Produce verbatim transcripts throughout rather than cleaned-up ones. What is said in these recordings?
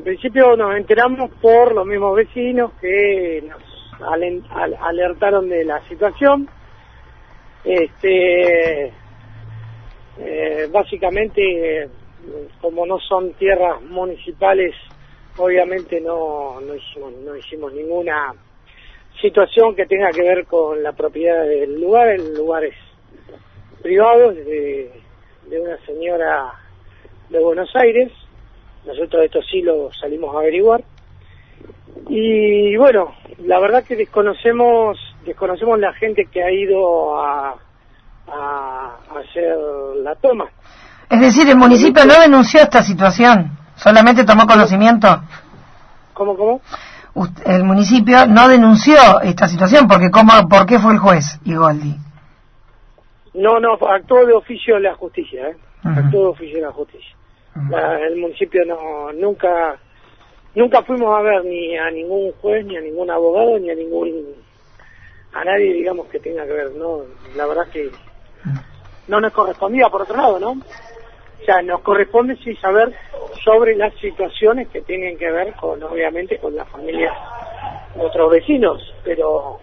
principio nos enteramos por los mismos vecinos que nos alen, al, alertaron de la situación. Este, eh, básicamente, como no son tierras municipales, obviamente no, no hicimos, no hicimos ninguna situación que tenga que ver con la propiedad del lugar. El lugar es privado, de, de una señora de Buenos Aires. Nosotros esto sí lo salimos a averiguar. Y bueno, la verdad que desconocemos desconocemos la gente que ha ido a, a, a hacer la toma. Es decir, el municipio no denunció esta situación, solamente tomó conocimiento. ¿Cómo, cómo? El municipio no denunció esta situación, porque ¿cómo, ¿por qué fue el juez Igoldi? No, no, actuó de oficio de la justicia, ¿eh? Uh-huh. Actuó de oficio de la justicia. Uh-huh. La, el municipio no, nunca, nunca fuimos a ver ni a ningún juez, ni a ningún abogado, ni a ningún, a nadie, digamos, que tenga que ver, ¿no? La verdad que no nos correspondía, por otro lado, ¿no? O sea, nos corresponde sí saber sobre las situaciones que tienen que ver con, obviamente, con las familias de otros vecinos, pero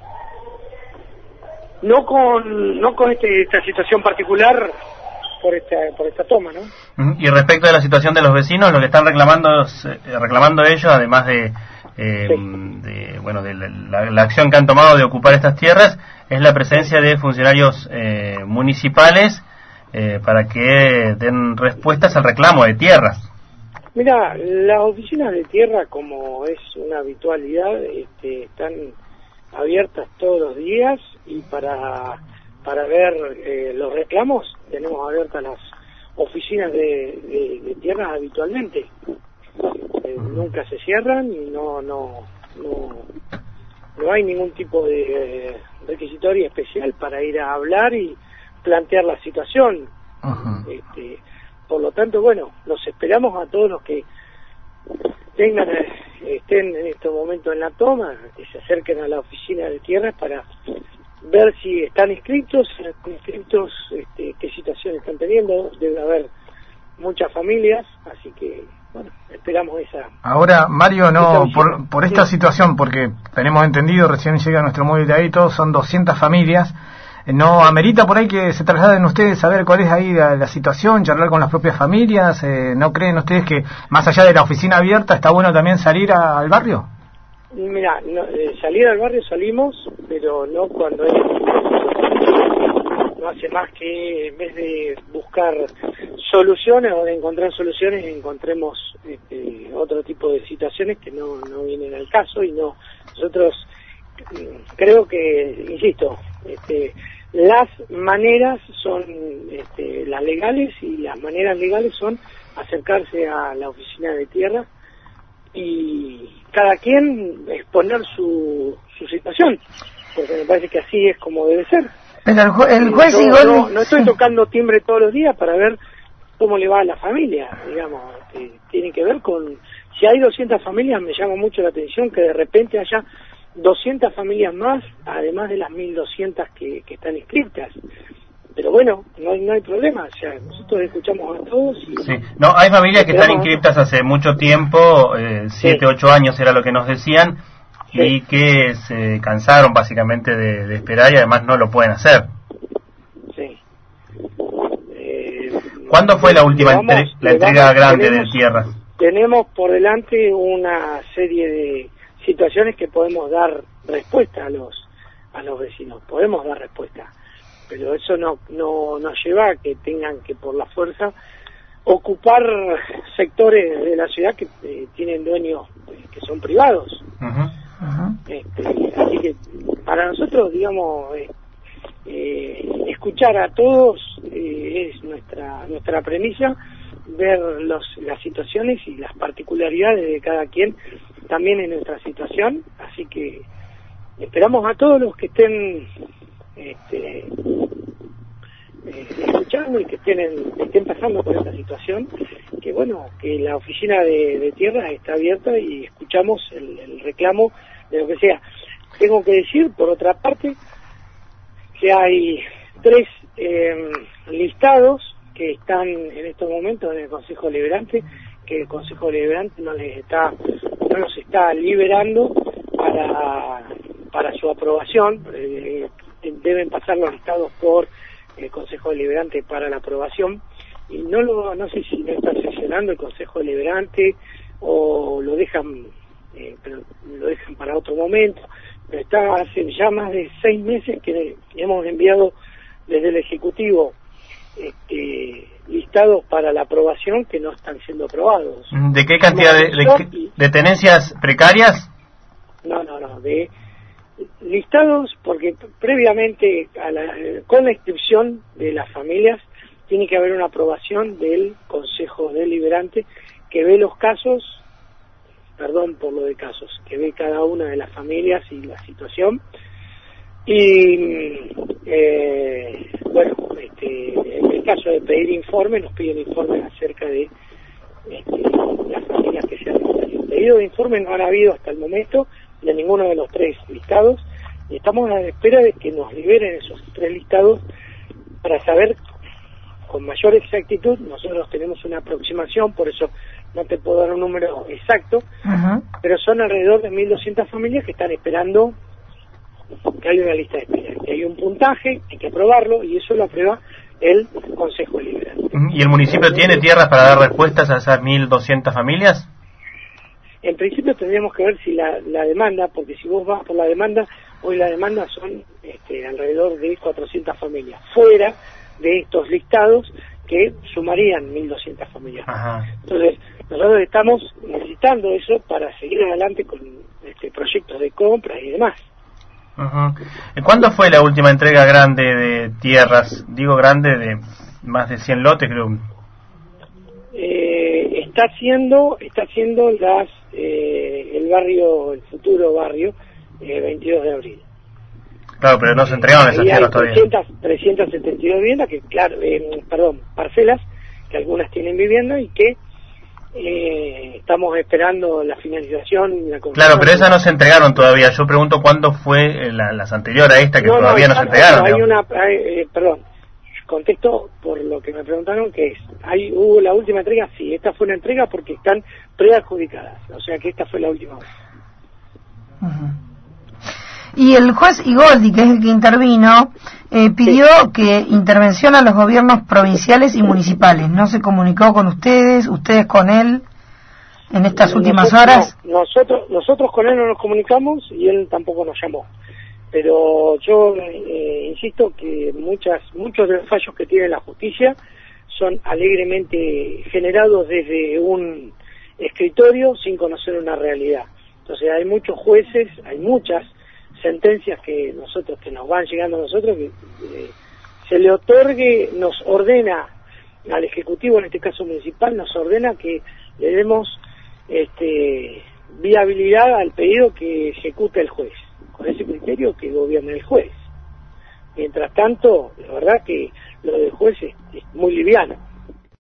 no con no con este, esta situación particular por esta por esta toma, ¿no? Y respecto de la situación de los vecinos, lo que están reclamando eh, reclamando ellos, además de, eh, sí. de bueno de la, la, la acción que han tomado de ocupar estas tierras, es la presencia de funcionarios eh, municipales eh, para que den respuestas al reclamo de tierras. Mira, las oficinas de tierra, como es una habitualidad, este, están abiertas todos los días, y para para ver eh, los reclamos tenemos abiertas las oficinas de, de, de tierras habitualmente. Eh, nunca se cierran y no no no no hay ningún tipo de eh, requisitoria especial para ir a hablar y plantear la situación. Uh-huh. Este, por lo tanto, bueno, los esperamos a todos los que tengan estén en este momento en la toma, que se acerquen a la oficina de tierras para ver si están inscritos, si están inscritos, este, qué situación están teniendo. Debe haber muchas familias, así que bueno, esperamos esa. Ahora, Mario, no por, por esta sí. situación, porque tenemos entendido, recién llega nuestro móvil de ahí, todos son doscientas familias. ¿No amerita por ahí que se trasladen ustedes a ver cuál es ahí la, la situación, charlar con las propias familias? Eh, ¿No creen ustedes que más allá de la oficina abierta está bueno también salir a, al barrio? Mira, no, eh, salir al barrio salimos, pero no cuando es, no hace más que en vez de buscar soluciones o de encontrar soluciones, encontremos este, otro tipo de situaciones que no, no vienen al caso. Y no, nosotros creo que, insisto, este, las maneras son este, las legales, y las maneras legales son acercarse a la oficina de tierra y cada quien exponer su, su situación, porque me parece que así es como debe ser. Pero el, ju el juez no, igual... no, no estoy tocando timbre todos los días para ver cómo le va a la familia, digamos, que tiene que ver con... Si hay doscientas familias, me llama mucho la atención que de repente haya doscientas familias más, además de las mil doscientas que, que están inscritas. Pero bueno, no hay, no hay problema, o sea, nosotros escuchamos a todos. Y, sí. No, hay familias que están inscritas hace mucho tiempo, eh, siete, ocho años era lo que nos decían, sí. y que se cansaron básicamente de, de esperar, y además no lo pueden hacer. Sí. Eh, ¿Cuándo fue la última vamos, entre la entrega vamos, grande tenemos, de tierras? Tenemos por delante una serie de situaciones que podemos dar respuesta a los a los vecinos, podemos dar respuesta, pero eso no no nos lleva a que tengan que por la fuerza ocupar sectores de la ciudad que eh, tienen dueños eh, que son privados. Uh-huh. Uh-huh. Este, así que para nosotros, digamos, eh, eh, escuchar a todos eh, es nuestra nuestra premisa, ver los, las situaciones y las particularidades de cada quien también en nuestra situación, así que esperamos a todos los que estén este, eh, escuchando y que estén, en, estén pasando por esta situación, que bueno, que la oficina de, de tierras está abierta y escuchamos el, el reclamo de lo que sea. Tengo que decir, por otra parte, que hay tres eh, listados que están en estos momentos en el Consejo Deliberante, que el Consejo Deliberante no les está, no los está liberando para, para su aprobación. Eh, deben pasar los listados por el Consejo Deliberante para la aprobación, y no lo, no sé si no está sesionando el Consejo Deliberante o lo dejan, eh, pero lo dejan para otro momento. Pero está hace ya más de seis meses que hemos enviado desde el Ejecutivo este, listados para la aprobación que no están siendo aprobados. ¿De qué cantidad de, de, de tenencias precarias? No, no, no, de listados, porque previamente a la, con la inscripción de las familias tiene que haber una aprobación del Consejo Deliberante que ve los casos, perdón por lo de casos, que ve cada una de las familias y la situación. Y eh, bueno, este, en el caso de pedir informes, nos piden informes acerca de este, las familias que se han inscrito. Pedido de informes no han habido hasta el momento de ninguno de los tres listados, y estamos a la espera de que nos liberen esos tres listados para saber con mayor exactitud. Nosotros tenemos una aproximación, por eso no te puedo dar un número exacto, uh-huh. pero son alrededor de mil doscientas familias que están esperando que haya una lista de espera, que hay un puntaje, hay que aprobarlo, y eso lo aprueba el Consejo Deliberante. ¿Y el municipio tiene tierras para dar respuestas a esas mil doscientas familias? En principio tendríamos que ver si la, la demanda, porque si vos vas por la demanda, hoy la demanda son este, alrededor de cuatrocientas familias, fuera de estos listados que sumarían mil doscientas familias. Ajá. Entonces, nosotros estamos necesitando eso para seguir adelante con este, proyectos de compra y demás. Ajá. ¿Cuándo fue la última entrega grande de tierras? Digo grande, de más de cien lotes, creo. Eh, está haciendo, está haciendo las eh, el barrio, el futuro barrio, eh, veintidós de abril. Claro, pero no se entregaron esas tierras todavía. trescientas setenta y dos viviendas, que claro, eh, perdón, parcelas, que algunas tienen vivienda y que eh, estamos esperando la finalización. La claro, pero esas no se entregaron todavía. Yo pregunto cuándo fue la, las anteriores a esta que no, todavía no, no se entregaron. Hay una, hay, eh, perdón, contesto por lo que me preguntaron, que es, hay, hubo la última entrega, sí, esta fue una entrega porque están preadjudicadas, o sea que esta fue la última vez. Uh-huh. Y el juez Igoldi, que es el que intervino, eh, pidió sí. que intervención a los gobiernos provinciales y municipales. ¿No se comunicó con ustedes, ustedes con él, en estas nosotros, últimas horas? No, nosotros, nosotros con él no nos comunicamos y él tampoco nos llamó. Pero yo eh, insisto que muchas muchos de los fallos que tiene la justicia son alegremente generados desde un escritorio sin conocer una realidad. Entonces hay muchos jueces, hay muchas sentencias que nosotros que nos van llegando a nosotros que eh, se le otorgue, nos ordena al Ejecutivo, en este caso municipal, nos ordena que le demos este, viabilidad al pedido que ejecuta el juez, con ese criterio que gobierna el juez. Mientras tanto, la verdad que lo del juez es, es muy liviano.